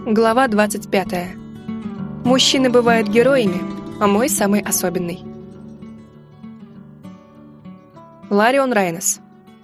Глава 25. Мужчины бывают героями, а мой самый особенный. Ларион Райнес.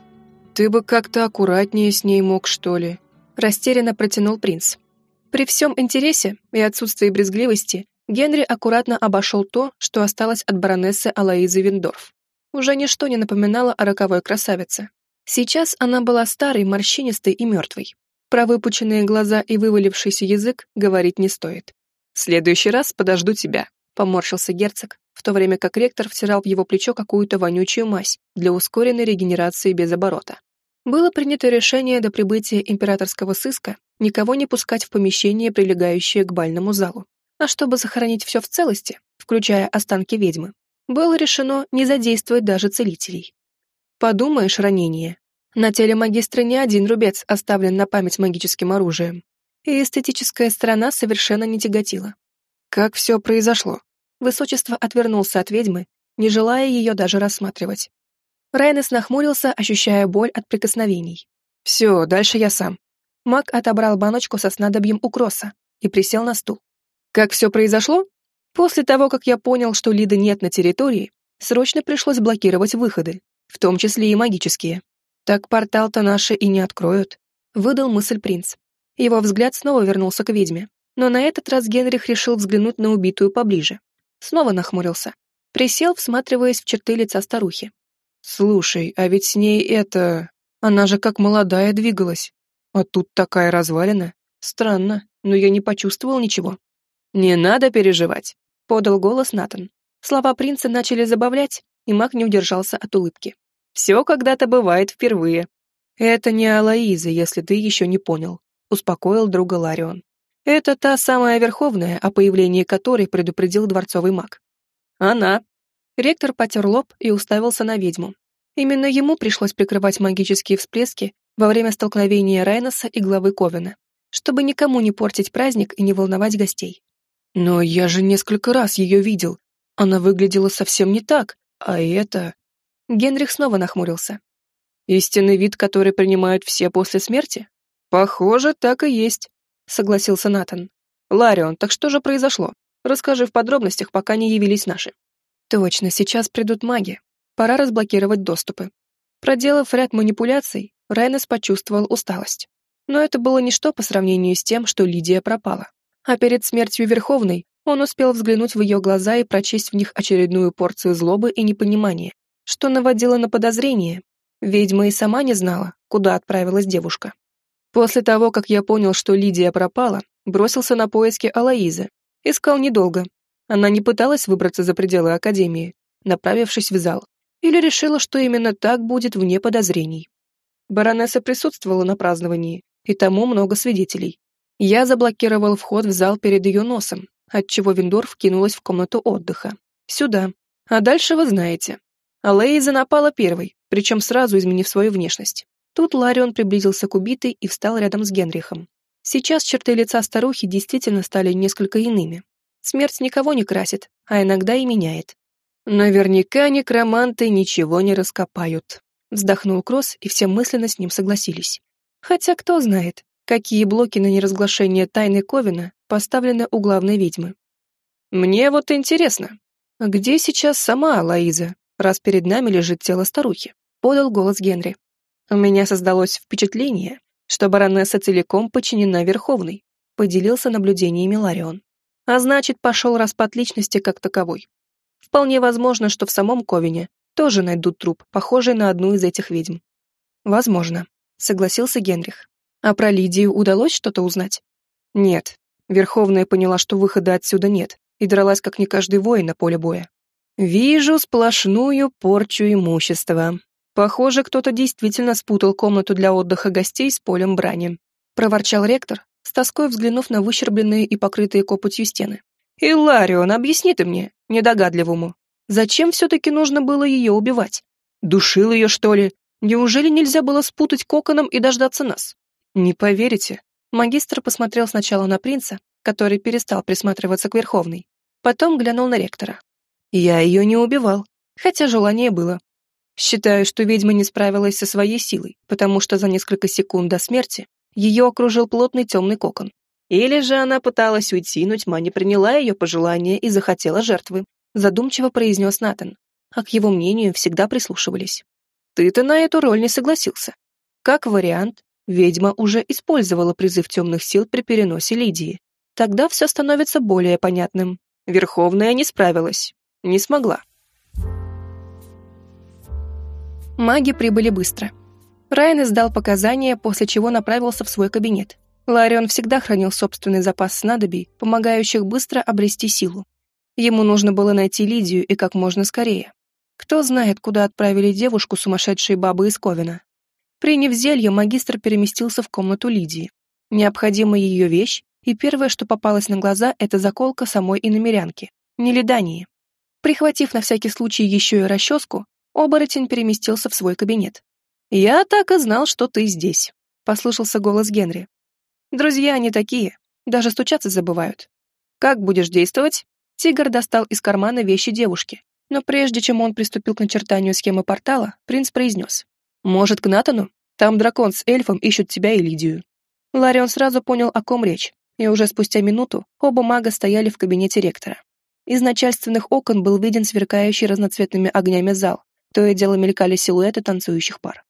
«Ты бы как-то аккуратнее с ней мог, что ли?» Растерянно протянул принц. При всем интересе и отсутствии брезгливости Генри аккуратно обошел то, что осталось от баронессы Алоизы Виндорф. Уже ничто не напоминало о роковой красавице. Сейчас она была старой, морщинистой и мертвой. Про выпученные глаза и вывалившийся язык говорить не стоит. «В следующий раз подожду тебя», — поморщился герцог, в то время как ректор втирал в его плечо какую-то вонючую мазь для ускоренной регенерации без оборота. Было принято решение до прибытия императорского сыска никого не пускать в помещение, прилегающее к бальному залу. А чтобы сохранить все в целости, включая останки ведьмы, было решено не задействовать даже целителей. Подумаешь, ранение. На теле магистра не один рубец оставлен на память магическим оружием, и эстетическая сторона совершенно не тяготила. Как все произошло? Высочество отвернулся от ведьмы, не желая ее даже рассматривать. Райнес нахмурился, ощущая боль от прикосновений. «Все, дальше я сам». Маг отобрал баночку со снадобьем у Кросса и присел на стул. Как все произошло? После того, как я понял, что Лиды нет на территории, срочно пришлось блокировать выходы, в том числе и магические. Так портал-то наши и не откроют, выдал мысль принц. Его взгляд снова вернулся к ведьме, но на этот раз Генрих решил взглянуть на убитую поближе. Снова нахмурился. Присел, всматриваясь в черты лица старухи. «Слушай, а ведь с ней это... Она же как молодая двигалась. А тут такая развалина. Странно, но я не почувствовал ничего». «Не надо переживать», — подал голос Натан. Слова принца начали забавлять, и маг не удержался от улыбки. «Все когда-то бывает впервые». «Это не Алоиза, если ты еще не понял», — успокоил друга Ларион. «Это та самая Верховная, о появлении которой предупредил дворцовый маг». «Она». Ректор потер лоб и уставился на ведьму. Именно ему пришлось прикрывать магические всплески во время столкновения Райнеса и главы Ковена, чтобы никому не портить праздник и не волновать гостей. «Но я же несколько раз ее видел. Она выглядела совсем не так, а это...» Генрих снова нахмурился. «Истинный вид, который принимают все после смерти?» «Похоже, так и есть», — согласился Натан. «Ларион, так что же произошло? Расскажи в подробностях, пока не явились наши». «Точно, сейчас придут маги. Пора разблокировать доступы». Проделав ряд манипуляций, Райнес почувствовал усталость. Но это было ничто по сравнению с тем, что Лидия пропала. А перед смертью Верховной он успел взглянуть в ее глаза и прочесть в них очередную порцию злобы и непонимания, что наводило на подозрение. Ведьма и сама не знала, куда отправилась девушка. После того, как я понял, что Лидия пропала, бросился на поиски Алоизы. Искал недолго. Она не пыталась выбраться за пределы Академии, направившись в зал, или решила, что именно так будет вне подозрений. Баронесса присутствовала на праздновании, и тому много свидетелей. Я заблокировал вход в зал перед ее носом, отчего Виндорф кинулась в комнату отдыха. Сюда. А дальше вы знаете. Алоиза напала первой, причем сразу изменив свою внешность. Тут Ларион приблизился к убитой и встал рядом с Генрихом. Сейчас черты лица старухи действительно стали несколько иными. Смерть никого не красит, а иногда и меняет. «Наверняка некроманты ничего не раскопают», — вздохнул Кросс, и все мысленно с ним согласились. Хотя кто знает, какие блоки на неразглашение тайны Ковена поставлены у главной ведьмы. «Мне вот интересно, где сейчас сама Алоиза, раз перед нами лежит тело старухи?» — подал голос Генри. «У меня создалось впечатление, что баронесса целиком подчинена Верховной», — поделился наблюдениями Ларион. «А значит, пошел распад личности как таковой. Вполне возможно, что в самом Ковене тоже найдут труп, похожий на одну из этих ведьм». «Возможно», — согласился Генрих. «А про Лидию удалось что-то узнать?» «Нет». Верховная поняла, что выхода отсюда нет, и дралась как не каждый воин на поле боя. «Вижу сплошную порчу имущества. Похоже, кто-то действительно спутал комнату для отдыха гостей с полем брани», — проворчал ректор, с тоской взглянув на выщербленные и покрытые копотью стены. «Иларион, объясни ты мне, недогадливому, зачем все-таки нужно было ее убивать? Душил ее, что ли? Неужели нельзя было спутать коконом и дождаться нас?» «Не поверите». Магистр посмотрел сначала на принца, который перестал присматриваться к Верховной, потом глянул на ректора. «Я ее не убивал, хотя желание было. Считаю, что ведьма не справилась со своей силой, потому что за несколько секунд до смерти ее окружил плотный темный кокон. Или же она пыталась уйти, но тьма не приняла ее пожелания и захотела жертвы, задумчиво произнес Натан, а к его мнению всегда прислушивались. Ты-то на эту роль не согласился. Как вариант, ведьма уже использовала призыв темных сил при переносе Лидии. Тогда все становится более понятным. Верховная не справилась. Не смогла. Маги прибыли быстро. Райнес дал показания, после чего направился в свой кабинет. Ларион всегда хранил собственный запас снадобий, помогающих быстро обрести силу. Ему нужно было найти Лидию и как можно скорее. Кто знает, куда отправили девушку сумасшедшие бабы из Ковена. Приняв зелье, магистр переместился в комнату Лидии. Необходима ее вещь, и первое, что попалось на глаза, это заколка самой иномерянки, Нелидании. Прихватив на всякий случай еще и расческу, оборотень переместился в свой кабинет. «Я так и знал, что ты здесь», — послышался голос Генри. «Друзья они такие, даже стучаться забывают. Как будешь действовать?» Тигр достал из кармана вещи девушки, но прежде чем он приступил к начертанию схемы портала, принц произнес. «Может, к Натану? Там дракон с эльфом ищут тебя и Лидию». Ларион сразу понял, о ком речь, и уже спустя минуту оба мага стояли в кабинете ректора. Из начальственных окон был виден сверкающий разноцветными огнями зал, то и дело мелькали силуэты танцующих пар.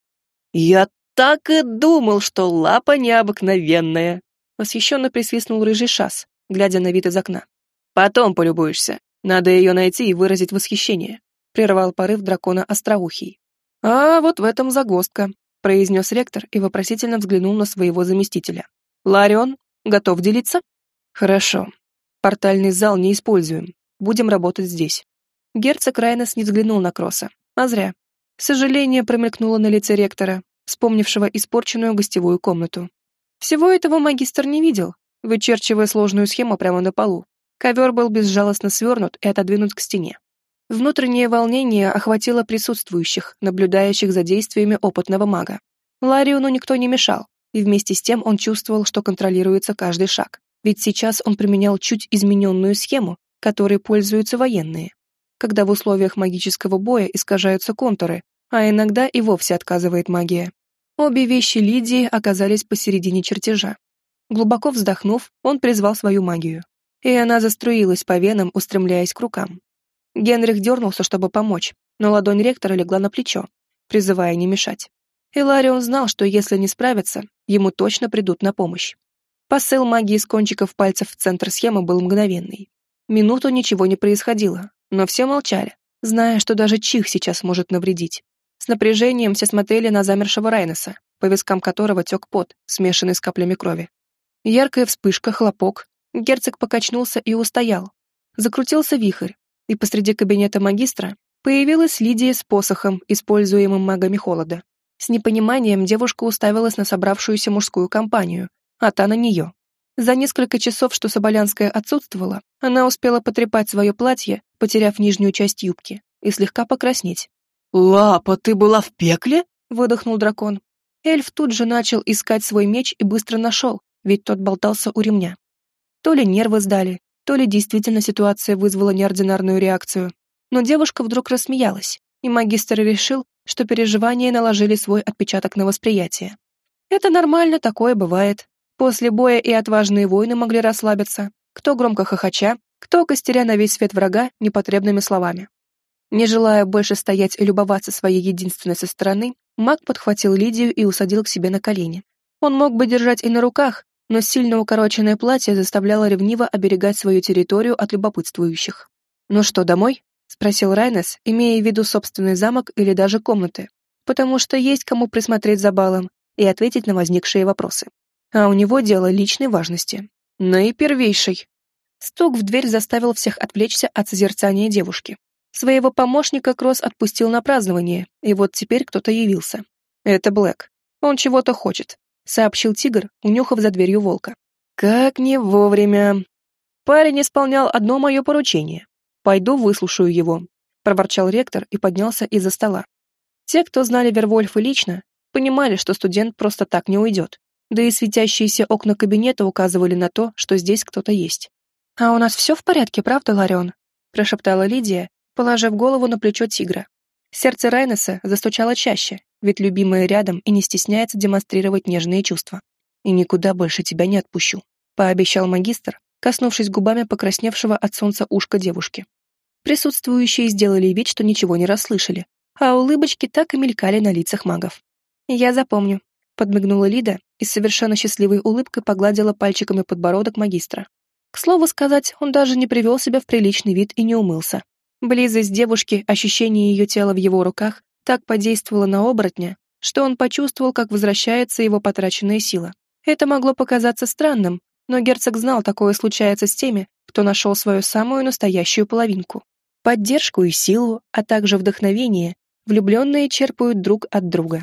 «Я так и думал, что лапа необыкновенная!» Восхищенно присвистнул рыжий шас, глядя на вид из окна. «Потом полюбуешься. Надо ее найти и выразить восхищение», прервал порыв дракона Остроухий. «А вот в этом загвоздка», произнес ректор и вопросительно взглянул на своего заместителя. «Ларион, готов делиться?» «Хорошо. Портальный зал не используем. Будем работать здесь». Герцог Райнес не взглянул на Кросса, а зря. Сожаление промелькнуло на лице ректора, вспомнившего испорченную гостевую комнату. Всего этого магистр не видел, вычерчивая сложную схему прямо на полу. Ковер был безжалостно свернут и отодвинут к стене. Внутреннее волнение охватило присутствующих, наблюдающих за действиями опытного мага. Лариону никто не мешал, и вместе с тем он чувствовал, что контролируется каждый шаг, ведь сейчас он применял чуть измененную схему, которой пользуются военные, когда в условиях магического боя искажаются контуры, а иногда и вовсе отказывает магия. Обе вещи Лидии оказались посередине чертежа. Глубоко вздохнув, он призвал свою магию, и она заструилась по венам, устремляясь к рукам. Генрих дернулся, чтобы помочь, но ладонь ректора легла на плечо, призывая не мешать. Иларион знал, что если не справится, ему точно придут на помощь. Посыл магии с кончиков пальцев в центр схемы был мгновенный. Минуту ничего не происходило, но все молчали, зная, что даже чих сейчас может навредить. С напряжением все смотрели на замершего Райнеса, по вискам которого тек пот, смешанный с каплями крови. Яркая вспышка, хлопок. Герцог покачнулся и устоял. Закрутился вихрь, и посреди кабинета магистра появилась Лидия с посохом, используемым магами холода. С непониманием девушка уставилась на собравшуюся мужскую компанию, а та на нее. За несколько часов, что Соболянская отсутствовала, она успела потрепать свое платье, потеряв нижнюю часть юбки, и слегка покраснеть. «Лапа, ты была в пекле?» — выдохнул дракон. Эльф тут же начал искать свой меч и быстро нашел, ведь тот болтался у ремня. То ли нервы сдали, то ли действительно ситуация вызвала неординарную реакцию. Но девушка вдруг рассмеялась, и магистр решил, что переживания наложили свой отпечаток на восприятие. Это нормально, такое бывает. После боя и отважные воины могли расслабиться, кто громко хохоча, кто костеря на весь свет врага непотребными словами. Не желая больше стоять и любоваться своей единственной со стороны, маг подхватил Лидию и усадил к себе на колени. Он мог бы держать и на руках, но сильно укороченное платье заставляло ревниво оберегать свою территорию от любопытствующих. «Ну что, домой?» — спросил Райнес, имея в виду собственный замок или даже комнаты, потому что есть кому присмотреть за балом и ответить на возникшие вопросы. А у него дело личной важности. Наипервейшей. Стук в дверь заставил всех отвлечься от созерцания девушки. Своего помощника Кросс отпустил на празднование, и вот теперь кто-то явился. Это Блэк. Он чего-то хочет, сообщил тигр, унюхав за дверью волка. Как не вовремя. Парень исполнял одно мое поручение. Пойду выслушаю его, проворчал ректор и поднялся из-за стола. Те, кто знали Вервольфа лично, понимали, что студент просто так не уйдет. Да и светящиеся окна кабинета указывали на то, что здесь кто-то есть. «А у нас все в порядке, правда, Ларион?» прошептала Лидия, положив голову на плечо тигра. Сердце Райнеса застучало чаще, ведь любимая рядом и не стесняется демонстрировать нежные чувства. «И никуда больше тебя не отпущу», пообещал магистр, коснувшись губами покрасневшего от солнца ушка девушки. Присутствующие сделали вид, что ничего не расслышали, а улыбочки так и мелькали на лицах магов. «Я запомню», — подмигнула Лида и с совершенно счастливой улыбкой погладила пальчиками подбородок магистра. К слову сказать, он даже не привел себя в приличный вид и не умылся. Близость девушки, ощущение ее тела в его руках так подействовало на оборотня, что он почувствовал, как возвращается его потраченная сила. Это могло показаться странным, но герцог знал, такое случается с теми, кто нашел свою самую настоящую половинку. Поддержку и силу, а также вдохновение влюбленные черпают друг от друга.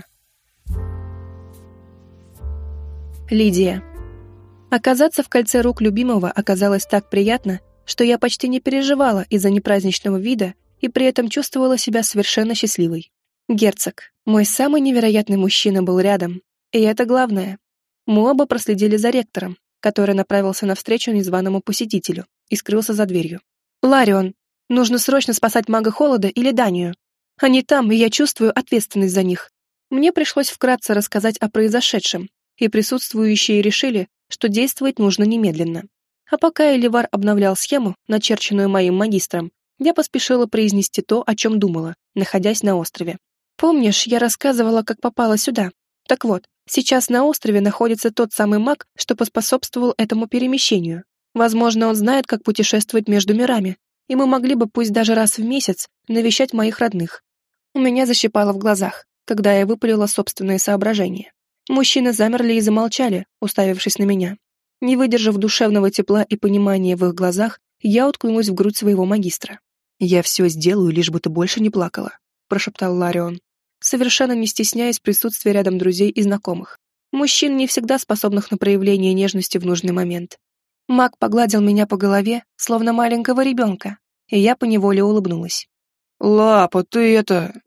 Лидия. Оказаться в кольце рук любимого оказалось так приятно, что я почти не переживала из-за непраздничного вида и при этом чувствовала себя совершенно счастливой. Герцог, мой самый невероятный мужчина, был рядом, и это главное. Мы оба проследили за ректором, который направился навстречу незваному посетителю и скрылся за дверью. «Ларион, нужно срочно спасать мага Холода или Данию. Они там, и я чувствую ответственность за них». Мне пришлось вкратце рассказать о произошедшем, и присутствующие решили, что действовать нужно немедленно. А пока Эливар обновлял схему, начерченную моим магистром, я поспешила произнести то, о чем думала, находясь на острове. «Помнишь, я рассказывала, как попала сюда? Так вот, сейчас на острове находится тот самый маг, что поспособствовал этому перемещению. Возможно, он знает, как путешествовать между мирами, и мы могли бы, пусть даже раз в месяц, навещать моих родных». У меня защипало в глазах, когда я выпалила собственные соображения. Мужчины замерли и замолчали, уставившись на меня. Не выдержав душевного тепла и понимания в их глазах, я уткнулась в грудь своего магистра. «Я все сделаю, лишь бы ты больше не плакала», — прошептал Ларион, совершенно не стесняясь присутствия рядом друзей и знакомых. Мужчин, не всегда способных на проявление нежности в нужный момент. Маг погладил меня по голове, словно маленького ребенка, и я поневоле улыбнулась. «Лапа, ты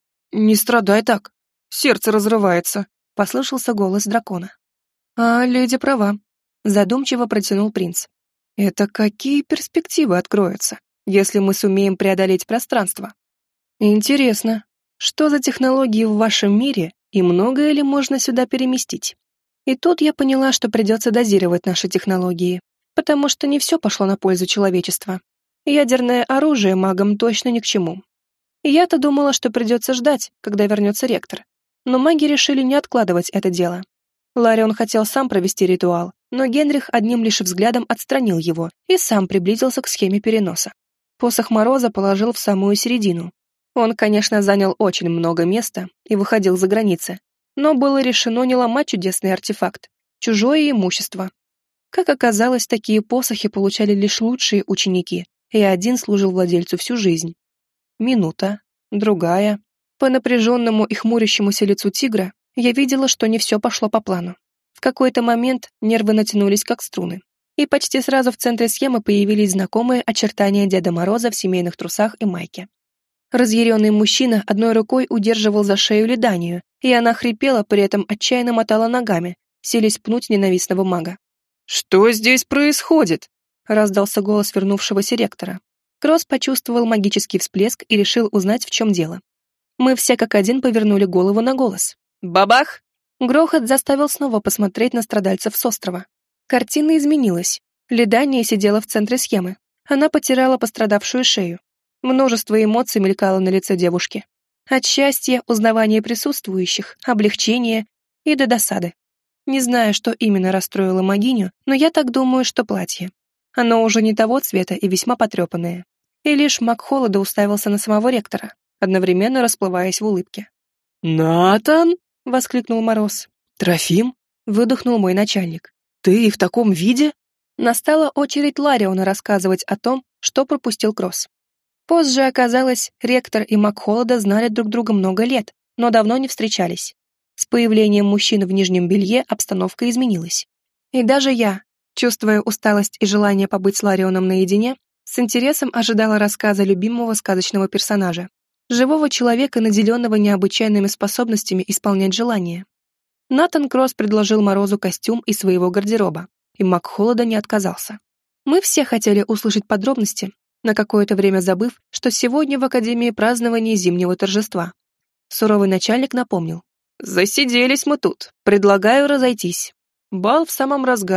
не страдай так. Сердце разрывается», — послышался голос дракона. «А леди права», — задумчиво протянул принц. «Это какие перспективы откроются, если мы сумеем преодолеть пространство? Интересно, что за технологии в вашем мире и многое ли можно сюда переместить?» И тут я поняла, что придется дозировать наши технологии, потому что не все пошло на пользу человечества. Ядерное оружие магам точно ни к чему. Я-то думала, что придется ждать, когда вернется ректор. Но маги решили не откладывать это дело. Ларион хотел сам провести ритуал, но Генрих одним лишь взглядом отстранил его и сам приблизился к схеме переноса. Посох Мороза положил в самую середину. Он, конечно, занял очень много места и выходил за границы, но было решено не ломать чудесный артефакт, чужое имущество. Как оказалось, такие посохи получали лишь лучшие ученики, и один служил владельцу всю жизнь. Минута, другая. По напряженному и хмурящемуся лицу тигра я видела, что не все пошло по плану. В какой-то момент нервы натянулись как струны, и почти сразу в центре схемы появились знакомые очертания Деда Мороза в семейных трусах и майке. Разъяренный мужчина одной рукой удерживал за шею Лиданию, и она хрипела, при этом отчаянно мотала ногами, силясь пнуть ненавистного мага. «Что здесь происходит?» — раздался голос вернувшегося ректора. Кросс почувствовал магический всплеск и решил узнать, в чем дело. Мы все как один повернули голову на голос. Бабах! Грохот заставил снова посмотреть на страдальцев с острова. Картина изменилась. Лидания сидела в центре схемы. Она потирала пострадавшую шею. Множество эмоций мелькало на лице девушки. От счастья, узнавания присутствующих, облегчения и до досады. Не знаю, что именно расстроило могиню, но я так думаю, что платье. Оно уже не того цвета и весьма потрепанное. И лишь маг Холода уставился на самого ректора, одновременно расплываясь в улыбке. «Натан!» — воскликнул Мороз. «Трофим?» — выдохнул мой начальник. «Ты в таком виде?» Настала очередь Лариона рассказывать о том, что пропустил Кросс. Позже оказалось, ректор и маг Холода знали друг друга много лет, но давно не встречались. С появлением мужчин в нижнем белье обстановка изменилась. И даже я, чувствуя усталость и желание побыть с Ларионом наедине, с интересом ожидала рассказа любимого сказочного персонажа, живого человека, наделенного необычайными способностями исполнять желания. Натан Кросс предложил Морозу костюм из своего гардероба, и маг Холода не отказался. Мы все хотели услышать подробности, на какое-то время забыв, что сегодня в Академии празднование зимнего торжества. Суровый начальник напомнил. «Засиделись мы тут. Предлагаю разойтись. Бал в самом разгаре.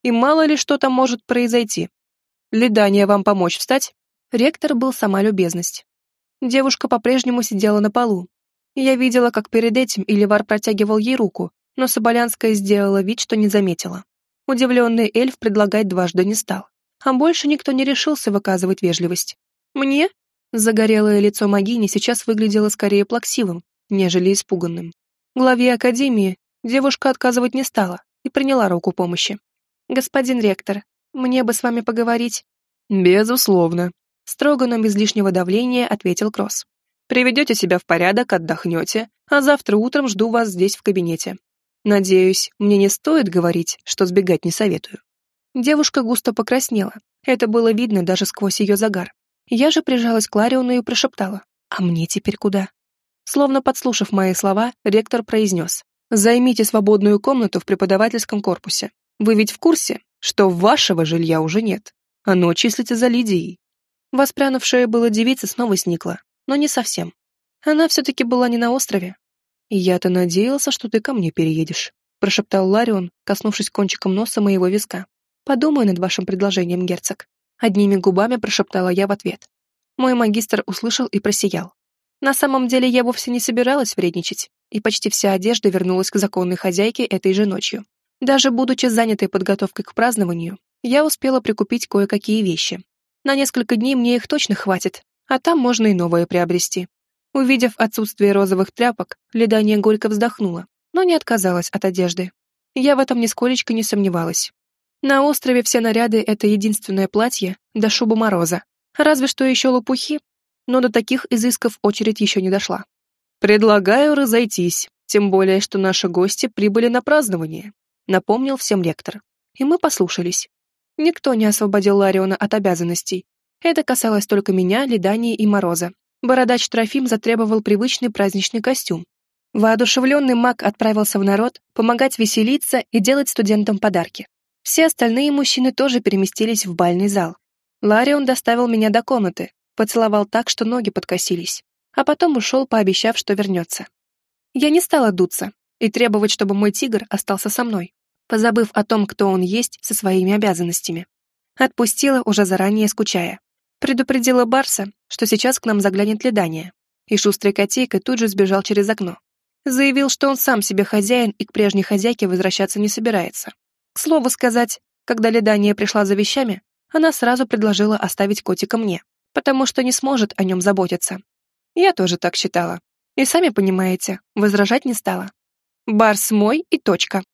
и мало ли что там может произойти. Лидания, вам помочь встать?» Ректор был сама любезность. Девушка по-прежнему сидела на полу. Я видела, как перед этим Иливар протягивал ей руку, но Соболянская сделала вид, что не заметила. Удивленный эльф предлагать дважды не стал. А больше никто не решился выказывать вежливость. «Мне?» Загорелое лицо Магини сейчас выглядело скорее плаксивым, нежели испуганным. Главе Академии девушка отказывать не стала и приняла руку помощи. «Господин ректор, мне бы с вами поговорить». «Безусловно», — строго, но без лишнего давления ответил Кросс. «Приведете себя в порядок, отдохнете, а завтра утром жду вас здесь в кабинете. Надеюсь, мне не стоит говорить, что сбегать не советую». Девушка густо покраснела. Это было видно даже сквозь ее загар. Я же прижалась к Лариону и прошептала: «А мне теперь куда?» Словно подслушав мои слова, ректор произнес: «Займите свободную комнату в преподавательском корпусе. Вы ведь в курсе, что вашего жилья уже нет. Оно числится за Лидией». Воспрянувшая была девица снова сникла, но не совсем. Она все-таки была не на острове. «Я-то надеялся, что ты ко мне переедешь», прошептал Ларион, коснувшись кончиком носа моего виска. «Подумай над вашим предложением, герцог». Одними губами прошептала я в ответ. Мой магистр услышал и просиял. На самом деле я вовсе не собиралась вредничать, и почти вся одежда вернулась к законной хозяйке этой же ночью. Даже будучи занятой подготовкой к празднованию, я успела прикупить кое-какие вещи. На несколько дней мне их точно хватит, а там можно и новое приобрести. Увидев отсутствие розовых тряпок, Лидания горько вздохнула, но не отказалась от одежды. Я в этом нисколечко не сомневалась. На острове все наряды — это единственное платье да шуба Мороза. Разве что еще лопухи, но до таких изысков очередь еще не дошла. «Предлагаю разойтись, тем более, что наши гости прибыли на празднование», напомнил всем ректор. И мы послушались. Никто не освободил Лариона от обязанностей. Это касалось только меня, Лидании и Мороза. Бородач Трофим затребовал привычный праздничный костюм. Воодушевленный маг отправился в народ помогать веселиться и делать студентам подарки. Все остальные мужчины тоже переместились в бальный зал. Ларион доставил меня до комнаты, поцеловал так, что ноги подкосились, а потом ушел, пообещав, что вернется. Я не стала дуться и требовать, чтобы мой тигр остался со мной, позабыв о том, кто он есть со своими обязанностями. Отпустила, уже заранее скучая. Предупредила Барса, что сейчас к нам заглянет Лидания, и шустрый котейка тут же сбежал через окно. Заявил, что он сам себе хозяин и к прежней хозяйке возвращаться не собирается. К слову сказать, когда Лидания пришла за вещами, она сразу предложила оставить котика мне, потому что не сможет о нем заботиться. Я тоже так считала. И сами понимаете, возражать не стала. Барс мой и точка.